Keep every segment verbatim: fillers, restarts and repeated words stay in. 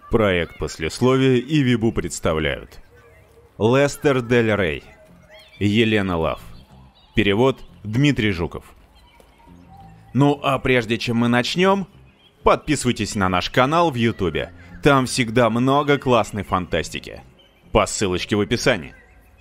Проект послесловия и Вибу представляют. Лестер Дель Рей. Елена Лав. Перевод Дмитрий Жуков. Ну а прежде чем мы начнем, подписывайтесь на наш канал в Ютубе. Там всегда много классной фантастики. По ссылочке в описании.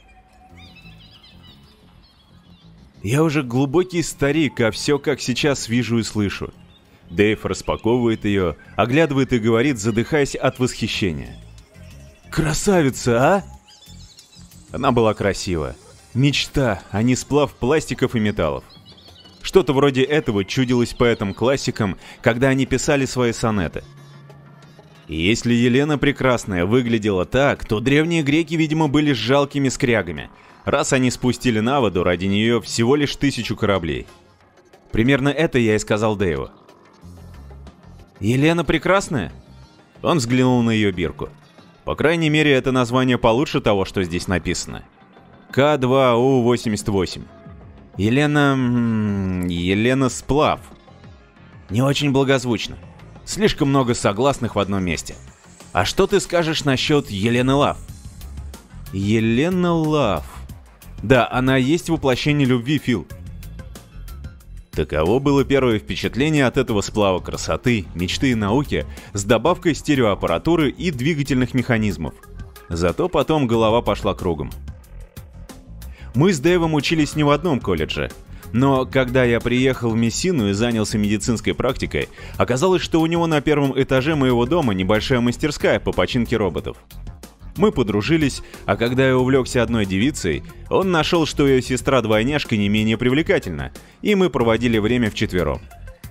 Я уже глубокий старик, а все как сейчас вижу и слышу. Дэйв распаковывает ее, оглядывает и говорит, задыхаясь от восхищения. «Красавица, а?» Она была красива. Мечта, а не сплав пластиков и металлов. Что-то вроде этого чудилось поэтам-классикам, когда они писали свои сонеты. И если Елена Прекрасная выглядела так, то древние греки, видимо, были жалкими скрягами, раз они спустили на воду ради нее всего лишь тысячу кораблей. Примерно это я и сказал Дэйву. «Елена Прекрасная?» Он взглянул на ее бирку. По крайней мере, это название получше того, что здесь написано. К два У восемьдесят восемь. Елена... Елена Сплав. Не очень благозвучно. Слишком много согласных в одном месте. А что ты скажешь насчет Елены Лав? Елена Лав. Да, она есть воплощение любви, Фил. Таково было первое впечатление от этого сплава красоты, мечты и науки с добавкой стереоаппаратуры и двигательных механизмов. Зато потом голова пошла кругом. Мы с Дэйвом учились не в одном колледже, но когда я приехал в Мессину и занялся медицинской практикой, оказалось, что у него на первом этаже моего дома небольшая мастерская по починке роботов. Мы подружились, а когда я увлекся одной девицей, он нашел, что ее сестра-двойняшка не менее привлекательна, и мы проводили время вчетвером.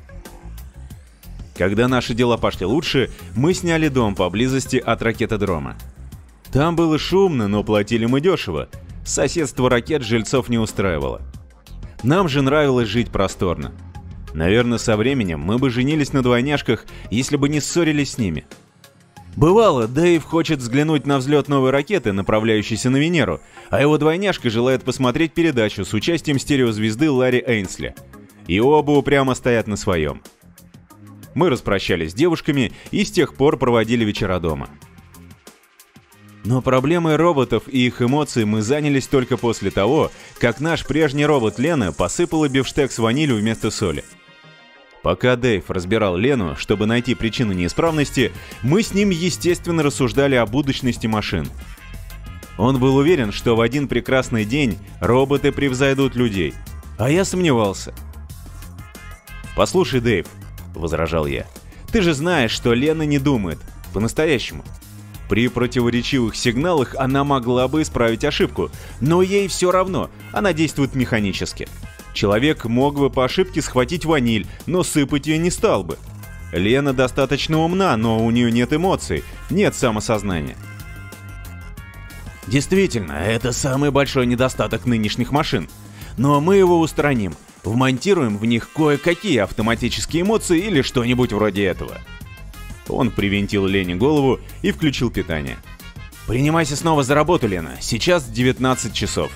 Когда наши дела пошли лучше, мы сняли дом поблизости от ракетодрома. Там было шумно, но платили мы дешево. Соседство ракет жильцов не устраивало. Нам же нравилось жить просторно. Наверное, со временем мы бы женились на двойняшках, если бы не ссорились с ними. Бывало, Дэйв хочет взглянуть на взлет новой ракеты, направляющейся на Венеру, а его двойняшка желает посмотреть передачу с участием стереозвезды Ларри Эйнсли. И оба упрямо стоят на своем. Мы распрощались с девушками и с тех пор проводили вечера дома. Но проблемой роботов и их эмоций мы занялись только после того, как наш прежний робот Лена посыпала бифштекс ванилью вместо соли. Пока Дэйв разбирал Лену, чтобы найти причину неисправности, мы с ним, естественно, рассуждали о будущности машин. Он был уверен, что в один прекрасный день роботы превзойдут людей, а я сомневался. «Послушай, Дэйв», — возражал я, — «ты же знаешь, что Лена не думает, по-настоящему. При противоречивых сигналах она могла бы исправить ошибку, но ей все равно, она действует механически. Человек мог бы по ошибке схватить ваниль, но сыпать ее не стал бы. Лена достаточно умна, но у нее нет эмоций, нет самосознания». Действительно, это самый большой недостаток нынешних машин. Но мы его устраним, вмонтируем в них кое-какие автоматические эмоции или что-нибудь вроде этого. Он привинтил Лене голову и включил питание. «Принимайся снова за работу, Лена. Сейчас девятнадцать часов».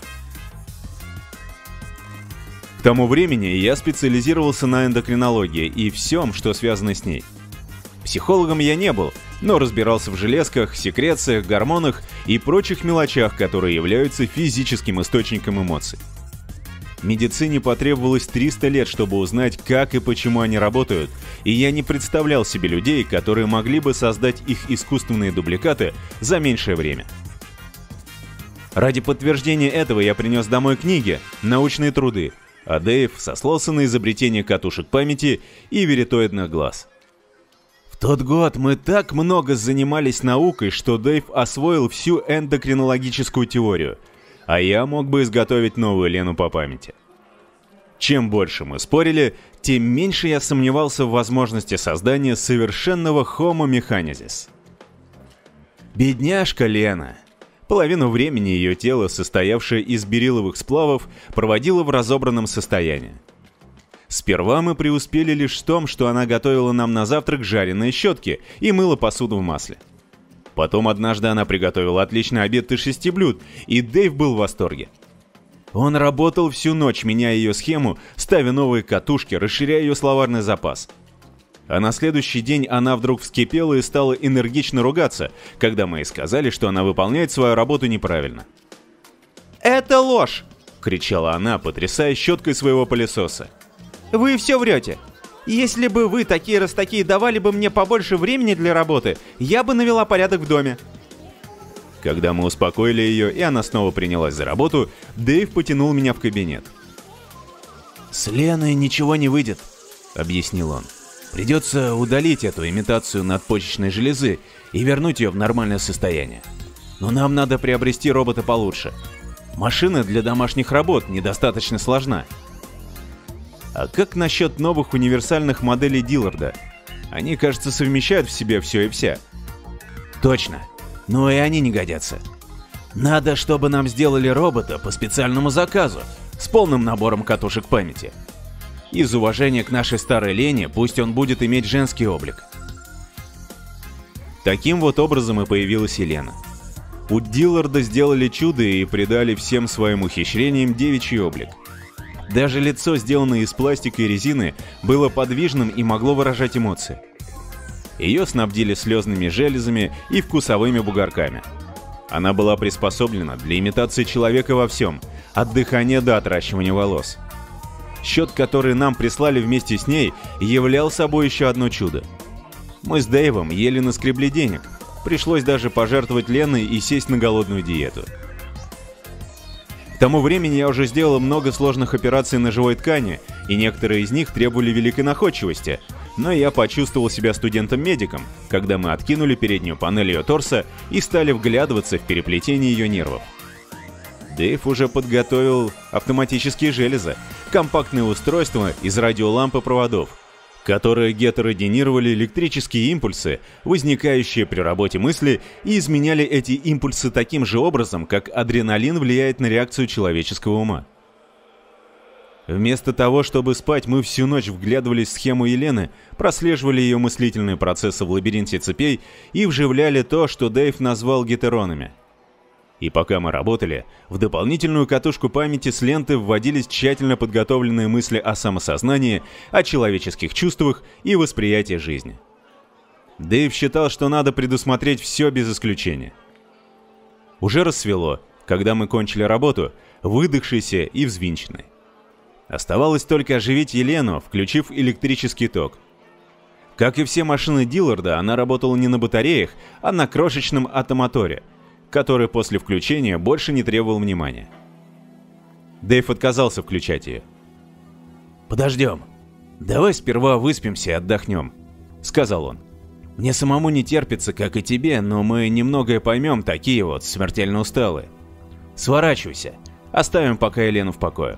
К тому времени я специализировался на эндокринологии и всем, что связано с ней. Психологом я не был, но разбирался в железках, секрециях, гормонах и прочих мелочах, которые являются физическим источником эмоций. Медицине потребовалось триста лет, чтобы узнать, как и почему они работают, и я не представлял себе людей, которые могли бы создать их искусственные дубликаты за меньшее время. Ради подтверждения этого я принес домой книги, научные труды, а Дэйв сослался на изобретение катушек памяти и веритоидных глаз. В тот год мы так много занимались наукой, что Дэйв освоил всю эндокринологическую теорию, а я мог бы изготовить новую Лену по памяти. Чем больше мы спорили, тем меньше я сомневался в возможности создания совершенного Homo Mechanicus. Бедняжка Лена. Половину времени ее тело, состоявшее из берилловых сплавов, проводило в разобранном состоянии. Сперва мы преуспели лишь в том, что она готовила нам на завтрак жареные щетки и мыла посуду в масле. Потом однажды она приготовила отличный обед из шести блюд, и Дэйв был в восторге. Он работал всю ночь, меняя ее схему, ставя новые катушки, расширяя ее словарный запас. А на следующий день она вдруг вскипела и стала энергично ругаться, когда мы ей сказали, что она выполняет свою работу неправильно. «Это ложь!» — кричала она, потрясая щеткой своего пылесоса. «Вы все врете! Если бы вы такие раз такие давали бы мне побольше времени для работы, я бы навела порядок в доме». Когда мы успокоили ее, и она снова принялась за работу, Дэйв потянул меня в кабинет. «С Леной ничего не выйдет», — объяснил он. «Придется удалить эту имитацию надпочечной железы и вернуть ее в нормальное состояние. Но нам надо приобрести робота получше. Машина для домашних работ недостаточно сложна». «А как насчет новых универсальных моделей Дилларда? Они, кажется, совмещают в себе все и вся». «Точно. Но и они не годятся. Надо, чтобы нам сделали робота по специальному заказу, с полным набором катушек памяти. Из уважения к нашей старой Лене пусть он будет иметь женский облик». Таким вот образом и появилась Елена. У Дилларда сделали чудо и придали всем своим ухищрениям девичий облик. Даже лицо, сделанное из пластика и резины, было подвижным и могло выражать эмоции. Ее снабдили слезными железами и вкусовыми бугорками. Она была приспособлена для имитации человека во всем, от дыхания до отращивания волос. Счет, который нам прислали вместе с ней, являл собой еще одно чудо. Мы с Дэйвом еле наскребли денег, пришлось даже пожертвовать Леной и сесть на голодную диету. К тому времени я уже сделал много сложных операций на живой ткани, и некоторые из них требовали великой находчивости, но я почувствовал себя студентом-медиком, когда мы откинули переднюю панель ее торса и стали вглядываться в переплетение ее нервов. Дэйв уже подготовил автоматические железы, компактные устройства из радиоламп и проводов, которые гетеродинировали электрические импульсы, возникающие при работе мысли, и изменяли эти импульсы таким же образом, как адреналин влияет на реакцию человеческого ума. Вместо того, чтобы спать, мы всю ночь вглядывались в схему Елены, прослеживали ее мыслительные процессы в лабиринте цепей и вживляли то, что Дэйв назвал гетеронами. И пока мы работали, в дополнительную катушку памяти с ленты вводились тщательно подготовленные мысли о самосознании, о человеческих чувствах и восприятии жизни. Дэйв считал, что надо предусмотреть все без исключения. Уже рассвело, когда мы кончили работу, выдохшиеся и взвинченные. Оставалось только оживить Елену, включив электрический ток. Как и все машины Дилларда, она работала не на батареях, а на крошечном атомоторе, который после включения больше не требовал внимания. Дэйв отказался включать ее. «Подождем. Давай сперва выспимся и отдохнем», — сказал он. «Мне самому не терпится, как и тебе, но мы немногое поймем, такие вот смертельно усталые. Сворачивайся, оставим пока Елену в покое».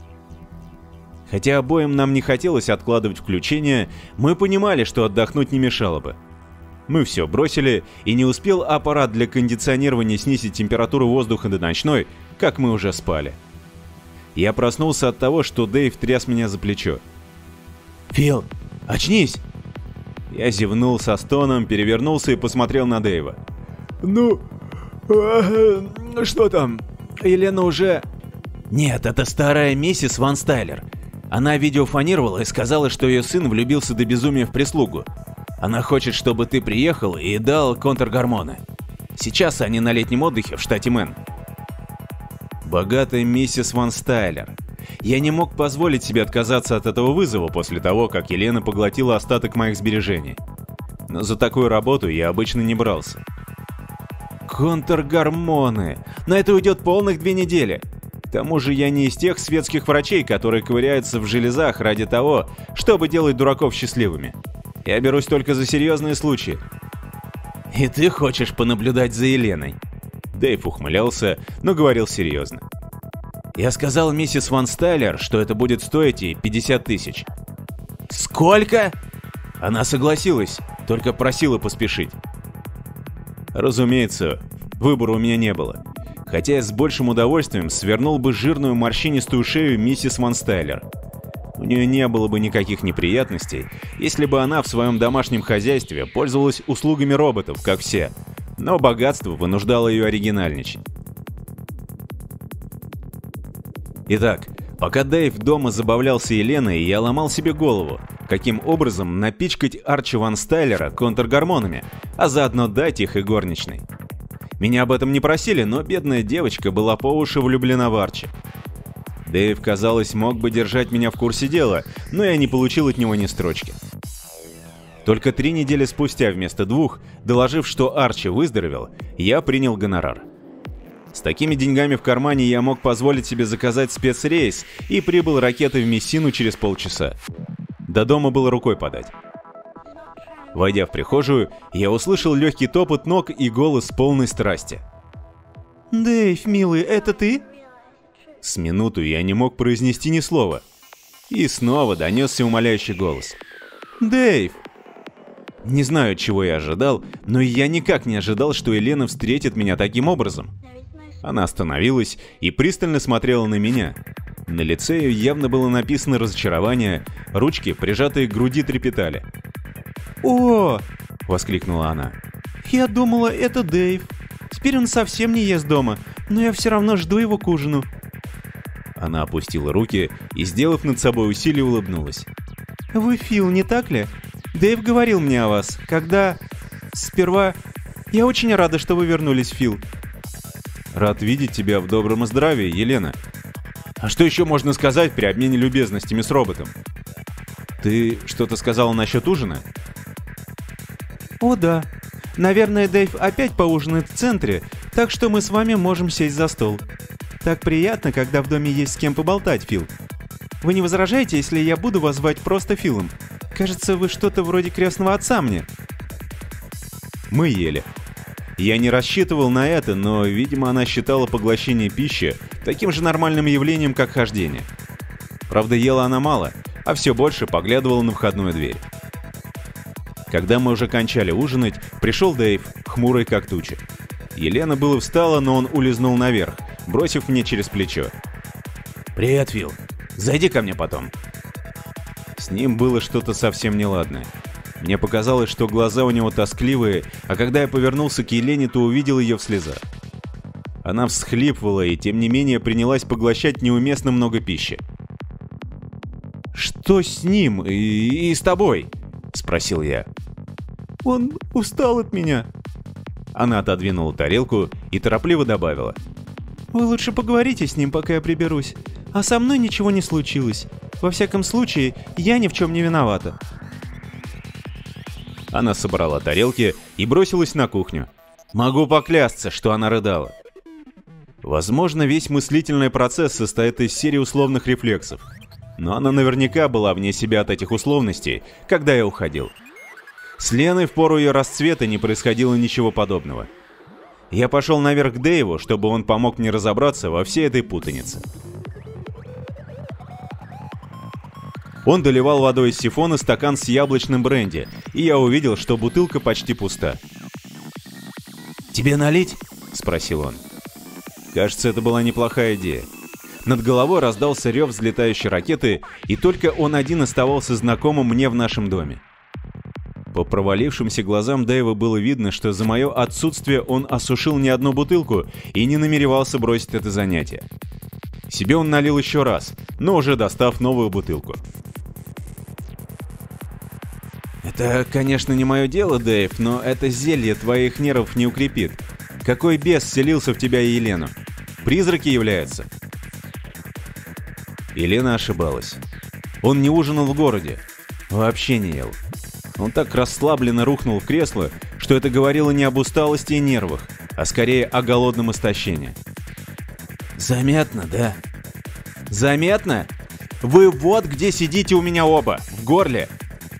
Хотя обоим нам не хотелось откладывать включение, мы понимали, что отдохнуть не мешало бы. Мы все бросили, и не успел аппарат для кондиционирования снизить температуру воздуха до ночной, как мы уже спали. Я проснулся от того, что Дэйв тряс меня за плечо. «Фил, очнись!» Я зевнул со стоном, перевернулся и посмотрел на Дэйва. «Ну, а, что там? Елена уже...» «Нет, это старая миссис Ван Стайлер. Она видеофонировала и сказала, что ее сын влюбился до безумия в прислугу. Она хочет, чтобы ты приехал и дал контргормоны. Сейчас они на летнем отдыхе в штате Мэн». Богатая миссис Ван Стайлер. Я не мог позволить себе отказаться от этого вызова после того, как Елена поглотила остаток моих сбережений. Но за такую работу я обычно не брался. Контргормоны. На это уйдет полных две недели. К тому же я не из тех светских врачей, которые ковыряются в железах ради того, чтобы делать дураков счастливыми. Я берусь только за серьезные случаи. «И ты хочешь понаблюдать за Еленой?» Дэйв ухмылялся, но говорил серьезно. «Я сказал миссис Ван Стайлер, что это будет стоить ей пятьдесят тысяч. «Сколько?» Она согласилась, только просила поспешить. Разумеется, выбора у меня не было. Хотя я с большим удовольствием свернул бы жирную морщинистую шею миссис Ван Стайлер. У нее не было бы никаких неприятностей, если бы она в своем домашнем хозяйстве пользовалась услугами роботов, как все, но богатство вынуждало ее оригинальничать. Итак, пока Дэйв дома забавлялся Еленой, я ломал себе голову, каким образом напичкать Арчи Ван Стайлера контргормонами, а заодно дать их и горничной. Меня об этом не просили, но бедная девочка была по уши влюблена в Арчи. Дэйв, казалось, мог бы держать меня в курсе дела, но я не получил от него ни строчки. Только три недели спустя вместо двух, доложив, что Арчи выздоровел, я принял гонорар. С такими деньгами в кармане я мог позволить себе заказать спецрейс и прибыл ракетой в Мессину через полчаса. До дома было рукой подать. Войдя в прихожую, я услышал легкий топот ног и голос полной страсти. «Дэйв, милый, это ты?» С минуту я не мог произнести ни слова. И снова донесся умоляющий голос. «Дэйв!» Не знаю, чего я ожидал, но я никак не ожидал, что Елена встретит меня таким образом. Она остановилась и пристально смотрела на меня. На лице ее явно было написано разочарование, ручки, прижатые к груди, трепетали. «О!» — воскликнула она. «Я думала, это Дэйв. Теперь он совсем не ест дома, но я все равно жду его к ужину». Она опустила руки и, сделав над собой усилие, улыбнулась. «Вы Фил, не так ли? Дэйв говорил мне о вас, когда... Сперва... Я очень рада, что вы вернулись, Фил». «Рад видеть тебя в добром здравии, Елена. А что еще можно сказать при обмене любезностями с роботом? Ты что-то сказала насчет ужина?» «О да. Наверное, Дэйв опять поужинает в центре, так что мы с вами можем сесть за стол. Так приятно, когда в доме есть с кем поболтать, Фил. Вы не возражаете, если я буду вас звать просто Филом? Кажется, вы что-то вроде крестного отца мне». Мы ели. Я не рассчитывал на это, но, видимо, она считала поглощение пищи таким же нормальным явлением, как хождение. Правда, ела она мало, а все больше поглядывала на входную дверь. Когда мы уже кончали ужинать, пришел Дэйв, хмурый как туча. Елена было встала, но он улизнул наверх, бросив мне через плечо. «Привет, Фил. Зайди ко мне потом». С ним было что-то совсем неладное. Мне показалось, что глаза у него тоскливые, а когда я повернулся к Елене, то увидел ее в слезах. Она всхлипывала и, тем не менее, принялась поглощать неуместно много пищи. «Что с ним и, и с тобой?» — спросил я. «Он устал от меня». Она отодвинула тарелку и торопливо добавила. «Вы лучше поговорите с ним, пока я приберусь. А со мной ничего не случилось. Во всяком случае, я ни в чем не виновата». Она собрала тарелки и бросилась на кухню. Могу поклясться, что она рыдала. Возможно, весь мыслительный процесс состоит из серии условных рефлексов. Но она наверняка была вне себя от этих условностей, когда я уходил. С Леной в пору ее расцвета не происходило ничего подобного. Я пошел наверх к Дэйву, чтобы он помог мне разобраться во всей этой путанице. Он доливал водой из сифона стакан с яблочным бренди, и я увидел, что бутылка почти пуста. «Тебе налить?» — спросил он. Кажется, это была неплохая идея. Над головой раздался рев взлетающей ракеты, и только он один оставался знакомым мне в нашем доме. По провалившимся глазам Дэйва было видно, что за мое отсутствие он осушил не одну бутылку и не намеревался бросить это занятие. Себе он налил еще раз, но уже достав новую бутылку. «Это, конечно, не мое дело, Дэйв, но это зелье твоих нервов не укрепит. Какой бес вселился в тебя и Елену? Призраки являются?» Елена ошибалась. Он не ужинал в городе. Вообще не ел. Он так расслабленно рухнул в кресло, что это говорило не об усталости и нервах, а скорее о голодном истощении. «Заметно, да?» «Заметно? Вы вот где сидите у меня оба, в горле!»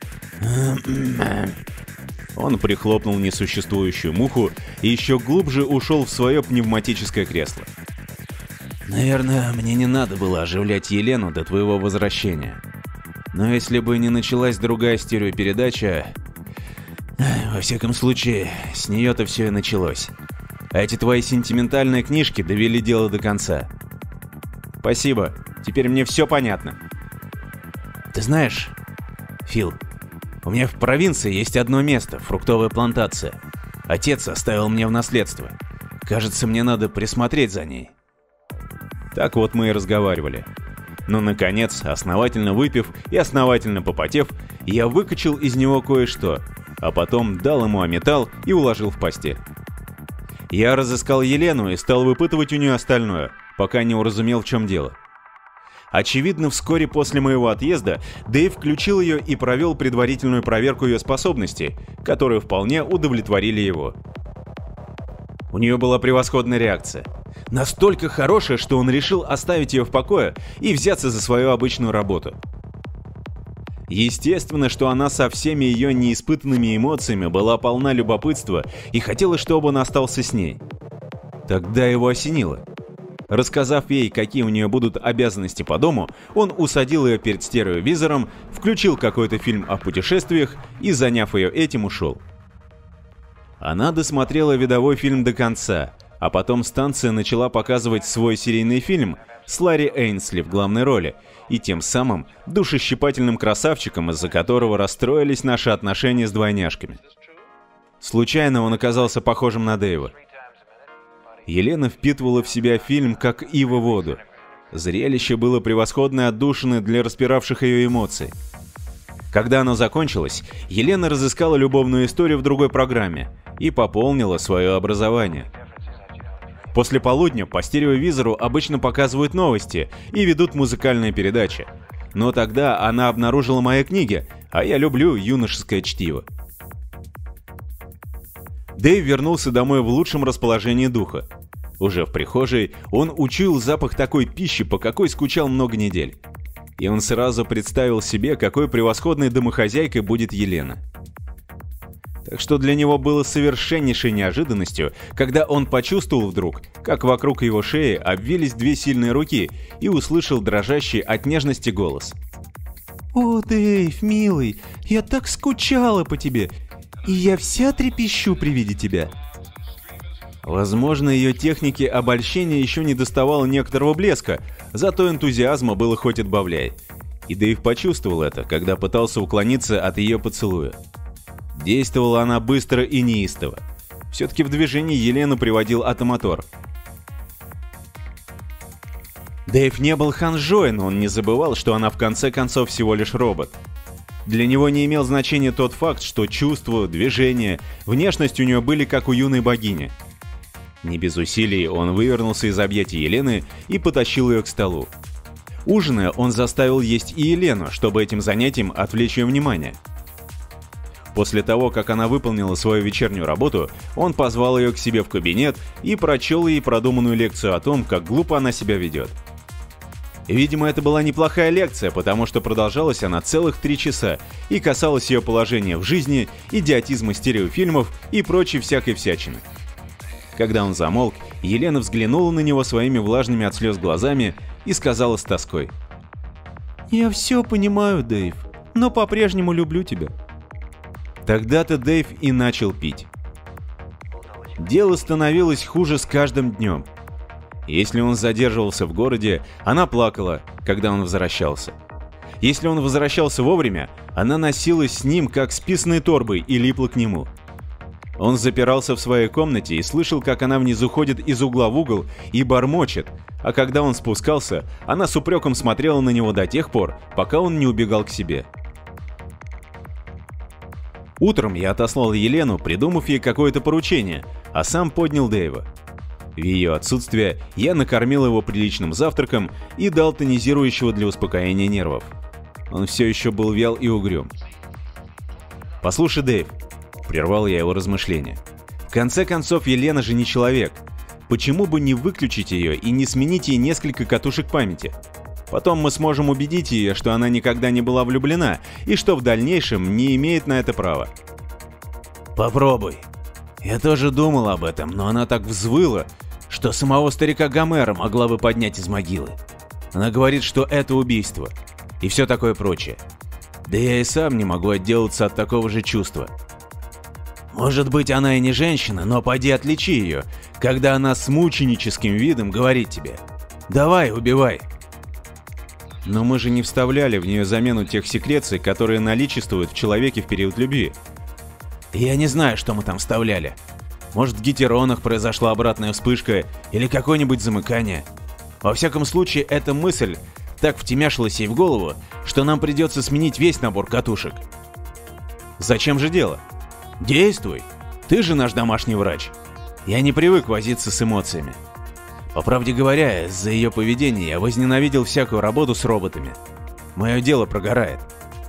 Он прихлопнул несуществующую муху и еще глубже ушел в свое пневматическое кресло. «Наверное, мне не надо было оживлять Елену до твоего возвращения. Но если бы не началась другая стереопередача... Во всяком случае, с нее-то все и началось. А эти твои сентиментальные книжки довели дело до конца. Спасибо, теперь мне все понятно. Ты знаешь, Фил, у меня в провинции есть одно место, фруктовая плантация. Отец оставил мне в наследство. Кажется, мне надо присмотреть за ней». Так вот мы и разговаривали. Но, наконец, основательно выпив и основательно попотев, я выкачал из него кое-что, а потом дал ему аметал и уложил в постель. Я разыскал Елену и стал выпытывать у нее остальное, пока не уразумел, в чем дело. Очевидно, вскоре после моего отъезда Дэйв включил ее и провел предварительную проверку ее способностей, которые вполне удовлетворили его. У нее была превосходная реакция. Настолько хорошая, что он решил оставить ее в покое и взяться за свою обычную работу. Естественно, что она со всеми ее неиспытанными эмоциями была полна любопытства и хотела, чтобы он остался с ней. Тогда его осенило. Рассказав ей, какие у нее будут обязанности по дому, он усадил ее перед стереовизором, включил какой-то фильм о путешествиях и, заняв ее этим, ушел. Она досмотрела видовой фильм до конца, а потом станция начала показывать свой серийный фильм с Ларри Эйнсли в главной роли и тем самым душещипательным красавчиком, из-за которого расстроились наши отношения с двойняшками. Случайно он оказался похожим на Дэйва. Елена впитывала в себя фильм как ива воду. Зрелище было превосходной отдушиной для распиравших ее эмоций. Когда оно закончилось, Елена разыскала любовную историю в другой программе и пополнила свое образование. После полудня по стереовизору обычно показывают новости и ведут музыкальные передачи. Но тогда она обнаружила мои книги, а я люблю юношеское чтиво. Дэйв вернулся домой в лучшем расположении духа. Уже в прихожей он учуял запах такой пищи, по какой скучал много недель. И он сразу представил себе, какой превосходной домохозяйкой будет Елена. Так что для него было совершеннейшей неожиданностью, когда он почувствовал вдруг, как вокруг его шеи обвились две сильные руки и услышал дрожащий от нежности голос. «О, Дэйв, милый, я так скучала по тебе, и я вся трепещу при виде тебя». Возможно, ее технике обольщения еще не доставало некоторого блеска, зато энтузиазма было хоть отбавляй. И Дэйв почувствовал это, когда пытался уклониться от ее поцелуя. Действовала она быстро и неистово. Все-таки в движении Елену приводил атомотор. Дэйв не был ханжой, но он не забывал, что она в конце концов всего лишь робот. Для него не имел значения тот факт, что чувства, движения, внешность у нее были как у юной богини. Не без усилий он вывернулся из объятий Елены и потащил ее к столу. Ужиная, он заставил есть и Елену, чтобы этим занятием отвлечь ее внимание. После того, как она выполнила свою вечернюю работу, он позвал ее к себе в кабинет и прочел ей продуманную лекцию о том, как глупо она себя ведет. Видимо, это была неплохая лекция, потому что продолжалась она целых три часа и касалась ее положения в жизни, идиотизма стереофильмов и прочей всякой всячины. Когда он замолк, Елена взглянула на него своими влажными от слез глазами и сказала с тоской: «Я все понимаю, Дэйв, но по-прежнему люблю тебя». Тогда-то Дэйв и начал пить. Дело становилось хуже с каждым днем. Если он задерживался в городе, она плакала, когда он возвращался. Если он возвращался вовремя, она носилась с ним, как с писаной торбой, и липла к нему. Он запирался в своей комнате и слышал, как она внизу ходит из угла в угол и бормочет, а когда он спускался, она с упреком смотрела на него до тех пор, пока он не убегал к себе. Утром я отослал Елену, придумав ей какое-то поручение, а сам поднял Дэйва. В ее отсутствие я накормил его приличным завтраком и дал тонизирующего для успокоения нервов. Он все еще был вял и угрюм. «Послушай, Дэйв», — прервал я его размышления, — «в конце концов, Елена же не человек. Почему бы не выключить ее и не сменить ей несколько катушек памяти? Потом мы сможем убедить ее, что она никогда не была влюблена и что в дальнейшем не имеет на это права». «Попробуй. Я тоже думал об этом, но она так взвыла, что самого старика Гомера могла бы поднять из могилы. Она говорит, что это убийство и все такое прочее. Да я и сам не могу отделаться от такого же чувства. Может быть, она и не женщина, но поди отличи ее, когда она с мученическим видом говорит тебе: «Давай, убивай». Но мы же не вставляли в нее замену тех секреций, которые наличествуют в человеке в период любви. Я не знаю, что мы там вставляли. Может, в гетеронах произошла обратная вспышка или какое-нибудь замыкание. Во всяком случае, эта мысль так втемяшилось ей в голову, что нам придется сменить весь набор катушек. Зачем же дело? Действуй. Ты же наш домашний врач. Я не привык возиться с эмоциями. По правде говоря, из-за ее поведения я возненавидел всякую работу с роботами. Мое дело прогорает.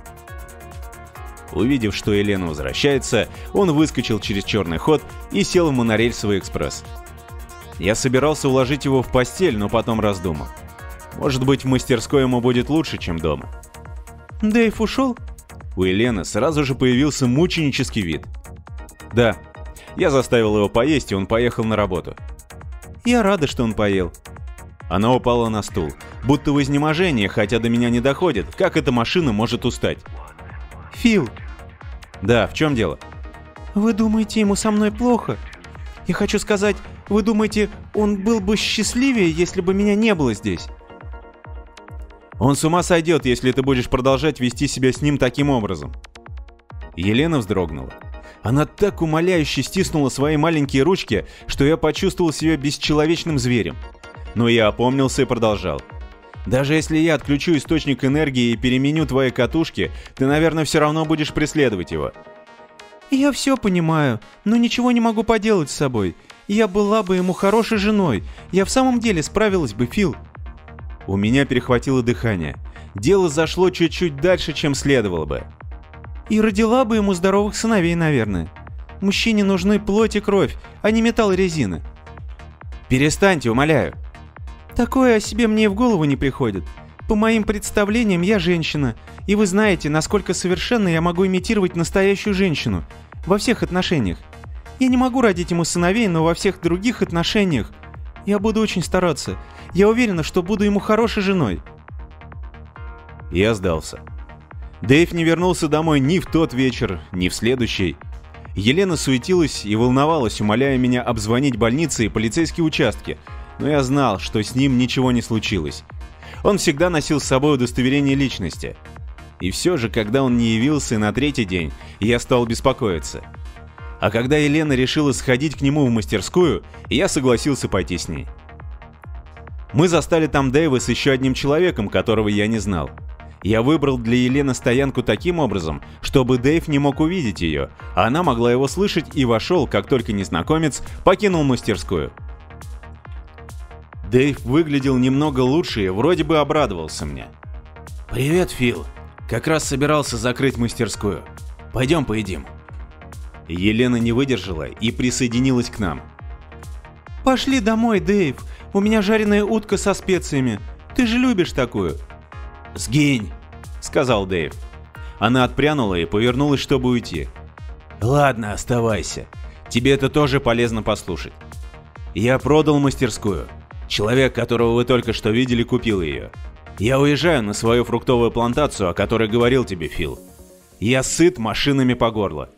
Увидев, что Елена возвращается, он выскочил через черный ход и сел в монорельсовый экспресс. Я собирался уложить его в постель, но потом раздумал. Может быть, в мастерской ему будет лучше, чем дома. Дэйв ушел? У Елены сразу же появился мученический вид. Да, я заставил его поесть, и он поехал на работу. Я рада, что он поел. Она упала на стул, будто в изнеможении, хотя до меня не доходит, как эта машина может устать. Фил. Да, в чем дело? Вы думаете, ему со мной плохо? Я хочу сказать, вы думаете, он был бы счастливее, если бы меня не было здесь? Он с ума сойдет, если ты будешь продолжать вести себя с ним таким образом. Елена вздрогнула. Она так умоляюще стиснула свои маленькие ручки, что я почувствовал себя бесчеловечным зверем. Но я опомнился и продолжал. Даже если я отключу источник энергии и переменю твои катушки, ты, наверное, все равно будешь преследовать его. Я все понимаю, но ничего не могу поделать с собой. Я была бы ему хорошей женой. Я в самом деле справилась бы, Фил. У меня перехватило дыхание. Дело зашло чуть-чуть дальше, чем следовало бы. И родила бы ему здоровых сыновей, наверное. Мужчине нужны плоть и кровь, а не металл и резина. Перестаньте, умоляю. Такое о себе мне и в голову не приходит. По моим представлениям, я женщина, и вы знаете, насколько совершенно я могу имитировать настоящую женщину. Во всех отношениях. Я не могу родить ему сыновей, но во всех других отношениях я буду очень стараться. Я уверена, что буду ему хорошей женой. Я сдался. Дэйв не вернулся домой ни в тот вечер, ни в следующий. Елена суетилась и волновалась, умоляя меня обзвонить больницы и полицейские участки, но я знал, что с ним ничего не случилось. Он всегда носил с собой удостоверение личности. И все же, когда он не явился на третий день, я стал беспокоиться. А когда Елена решила сходить к нему в мастерскую, я согласился пойти с ней. Мы застали там Дэйва с еще одним человеком, которого я не знал. Я выбрал для Елены стоянку таким образом, чтобы Дэйв не мог увидеть ее, а она могла его слышать, и вошел, как только незнакомец покинул мастерскую. Дэйв выглядел немного лучше и вроде бы обрадовался мне. «Привет, Фил. Как раз собирался закрыть мастерскую. Пойдем поедим». Елена не выдержала и присоединилась к нам. «Пошли домой, Дэйв. У меня жареная утка со специями. Ты же любишь такую». «Сгинь», — сказал Дэйв. Она отпрянула и повернулась, чтобы уйти. «Ладно, оставайся. Тебе это тоже полезно послушать. Я продал мастерскую. Человек, которого вы только что видели, купил ее. Я уезжаю на свою фруктовую плантацию, о которой говорил тебе Фил. Я сыт машинами по горло».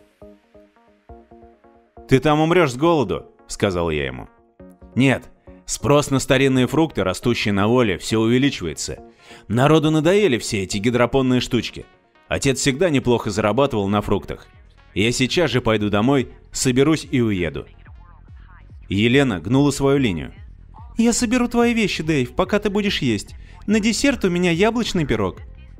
«Ты там умрешь с голоду», — сказал я ему. «Нет, спрос на старинные фрукты, растущие на воле, все увеличивается. Народу надоели все эти гидропонные штучки. Отец всегда неплохо зарабатывал на фруктах. Я сейчас же пойду домой, соберусь и уеду». Елена гнула свою линию. «Я соберу твои вещи, Дэйв, пока ты будешь есть. На десерт у меня яблочный пирог».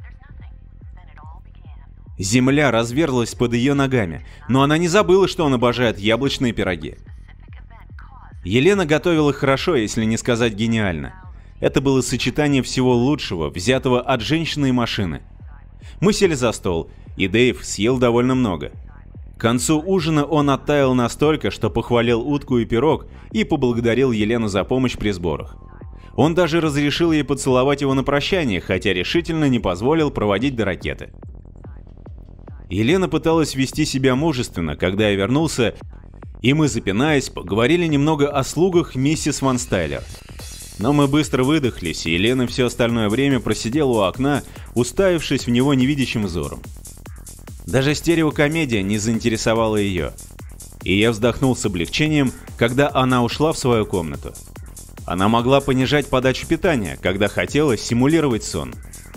Земля разверлась под ее ногами, но она не забыла, что он обожает яблочные пироги. Елена готовила их хорошо, если не сказать гениально. Это было сочетание всего лучшего, взятого от женщины и машины. Мы сели за стол, и Дэйв съел довольно много. К концу ужина он оттаял настолько, что похвалил утку и пирог и поблагодарил Елену за помощь при сборах. Он даже разрешил ей поцеловать его на прощание, хотя решительно не позволил проводить до ракеты. Елена пыталась вести себя мужественно, когда я вернулся, и мы, запинаясь, поговорили немного о слугах миссис Ван Стайлер. Но мы быстро выдохлись, и Елена все остальное время просидела у окна, уставившись в него невидящим взором. Даже стереокомедия не заинтересовала ее. И я вздохнул с облегчением, когда она ушла в свою комнату. Она могла понижать подачу питания, когда хотела симулировать сон.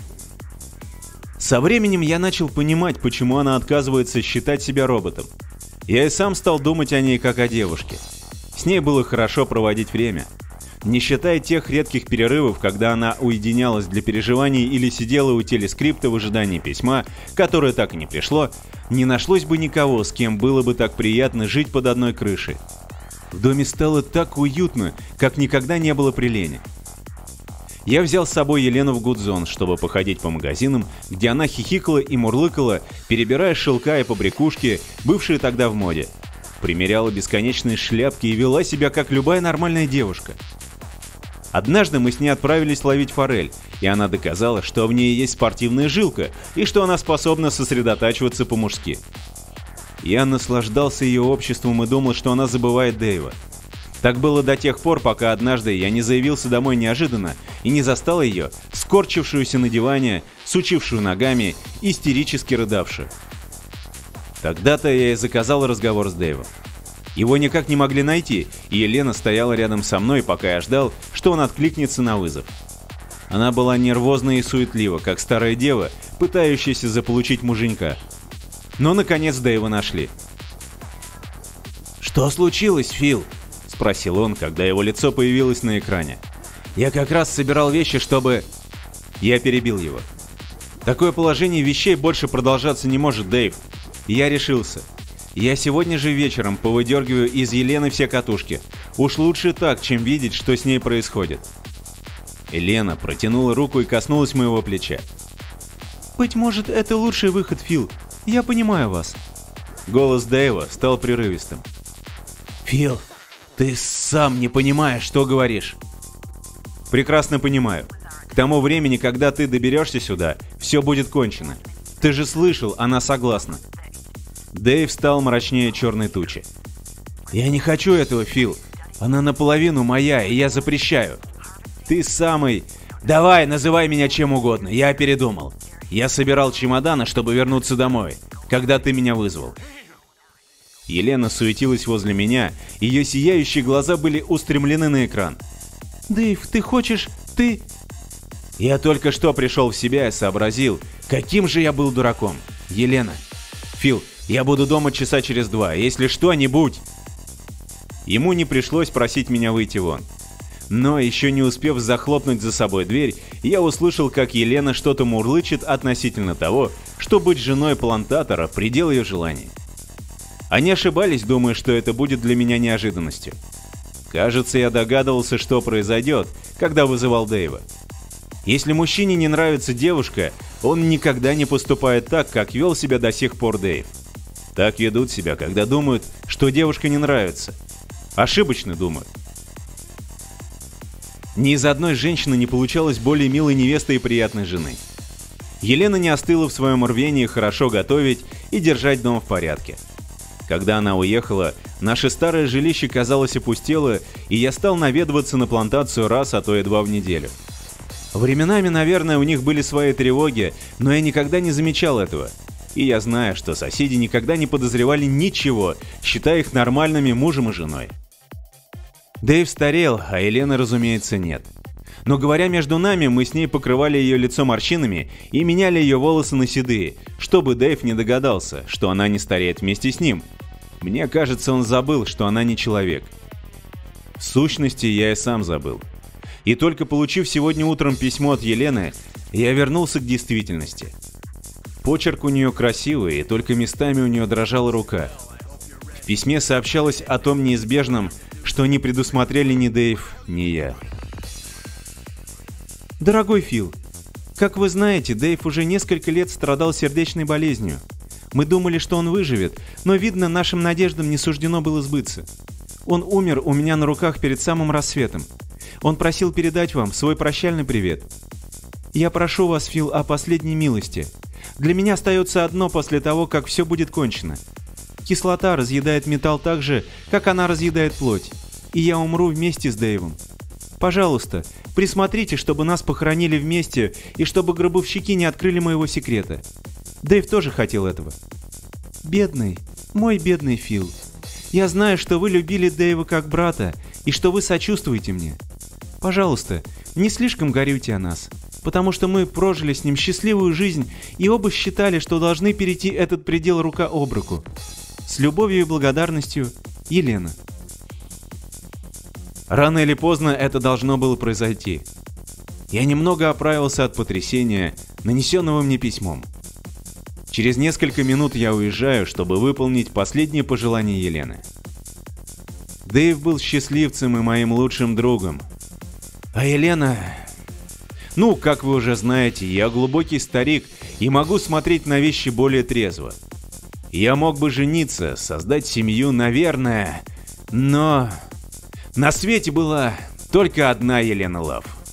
Со временем я начал понимать, почему она отказывается считать себя роботом. Я и сам стал думать о ней как о девушке. С ней было хорошо проводить время. Не считая тех редких перерывов, когда она уединялась для переживаний или сидела у телескрипта в ожидании письма, которое так и не пришло, не нашлось бы никого, с кем было бы так приятно жить под одной крышей. В доме стало так уютно, как никогда не было при Лене. Я взял с собой Елену в Гудзон, чтобы походить по магазинам, где она хихикала и мурлыкала, перебирая шелка и побрякушки, бывшие тогда в моде. Примеряла бесконечные шляпки и вела себя, как любая нормальная девушка. Однажды мы с ней отправились ловить форель, и она доказала, что в ней есть спортивная жилка и что она способна сосредотачиваться по-мужски. Я наслаждался ее обществом и думал, что она забывает Дэйва. Так было до тех пор, пока однажды я не заявился домой неожиданно и не застал ее, скорчившуюся на диване, сучившую ногами, истерически рыдавшую. Тогда-то я и заказал разговор с Дэйвом. Его никак не могли найти, и Елена стояла рядом со мной, пока я ждал, что он откликнется на вызов. Она была нервозна и суетлива, как старая дева, пытающаяся заполучить муженька. Но, наконец, Дэйва нашли. «Что случилось, Фил?» — спросил он, когда его лицо появилось на экране. «Я как раз собирал вещи, чтобы...» Я перебил его. «Такое положение вещей больше продолжаться не может, Дэйв. И я решился. Я сегодня же вечером повыдергиваю из Елены все катушки. Уж лучше так, чем видеть, что с ней происходит». Елена протянула руку и коснулась моего плеча. «Быть может, это лучший выход, Фил. Я понимаю вас». Голос Дэйва стал прерывистым. «Фил, ты сам не понимаешь, что говоришь». «Прекрасно понимаю. К тому времени, когда ты доберешься сюда, все будет кончено. Ты же слышал, она согласна». Дэйв стал мрачнее черной тучи. «Я не хочу этого, Фил. Она наполовину моя, и я запрещаю. Ты самый... Давай, называй меня чем угодно, я передумал. Я собирал чемоданы, чтобы вернуться домой, когда ты меня вызвал». Елена суетилась возле меня, ее сияющие глаза были устремлены на экран. «Дэйв, ты хочешь... ты...» Я только что пришел в себя и сообразил, каким же я был дураком. «Елена, Фил, я буду дома часа через два, если что-нибудь...» Ему не пришлось просить меня выйти вон. Но, еще не успев захлопнуть за собой дверь, я услышал, как Елена что-то мурлычет относительно того, что быть женой плантатора – предел ее желаний. Они ошибались, думая, что это будет для меня неожиданностью. Кажется, я догадывался, что произойдет, когда вызывал Дэйва. Если мужчине не нравится девушка, он никогда не поступает так, как вел себя до сих пор Дэйв. Так ведут себя, когда думают, что девушка не нравится. Ошибочно думают. Ни из одной женщины не получалось более милой невесты и приятной жены. Елена не остыла в своем рвении хорошо готовить и держать дом в порядке. Когда она уехала, наше старое жилище, казалось, опустело, и я стал наведываться на плантацию раз, а то и два в неделю. Временами, наверное, у них были свои тревоги, но я никогда не замечал этого. И я знаю, что соседи никогда не подозревали ничего, считая их нормальными мужем и женой. Дэйв старел, а Елены, разумеется, нет. Но говоря между нами, мы с ней покрывали ее лицо морщинами и меняли ее волосы на седые, чтобы Дэйв не догадался, что она не стареет вместе с ним. Мне кажется, он забыл, что она не человек. В сущности, я и сам забыл. И только получив сегодня утром письмо от Елены, я вернулся к действительности. Почерк у нее красивый, и только местами у нее дрожала рука. В письме сообщалось о том неизбежном, что не предусмотрели ни Дэйв, ни я. «Дорогой Фил, как вы знаете, Дэйв уже несколько лет страдал сердечной болезнью. Мы думали, что он выживет, но, видно, нашим надеждам не суждено было сбыться. Он умер у меня на руках перед самым рассветом. Он просил передать вам свой прощальный привет. Я прошу вас, Фил, о последней милости. Для меня остается одно после того, как все будет кончено. Кислота разъедает металл так же, как она разъедает плоть, и я умру вместе с Дэйвом. Пожалуйста, присмотрите, чтобы нас похоронили вместе и чтобы гробовщики не открыли моего секрета. Дэйв тоже хотел этого. Бедный, мой бедный Фил. Я знаю, что вы любили Дэйва как брата и что вы сочувствуете мне. Пожалуйста, не слишком горюйте о нас, потому что мы прожили с ним счастливую жизнь и оба считали, что должны перейти этот предел рука об руку. С любовью и благодарностью, Елена». Рано или поздно это должно было произойти. Я немного оправился от потрясения, нанесенного мне письмом. Через несколько минут я уезжаю, чтобы выполнить последнее пожелание Елены. Дэйв был счастливцем и моим лучшим другом. А Елена... Ну, как вы уже знаете, я глубокий старик и могу смотреть на вещи более трезво. Я мог бы жениться, создать семью, наверное, но... На свете была только одна Елена Лав.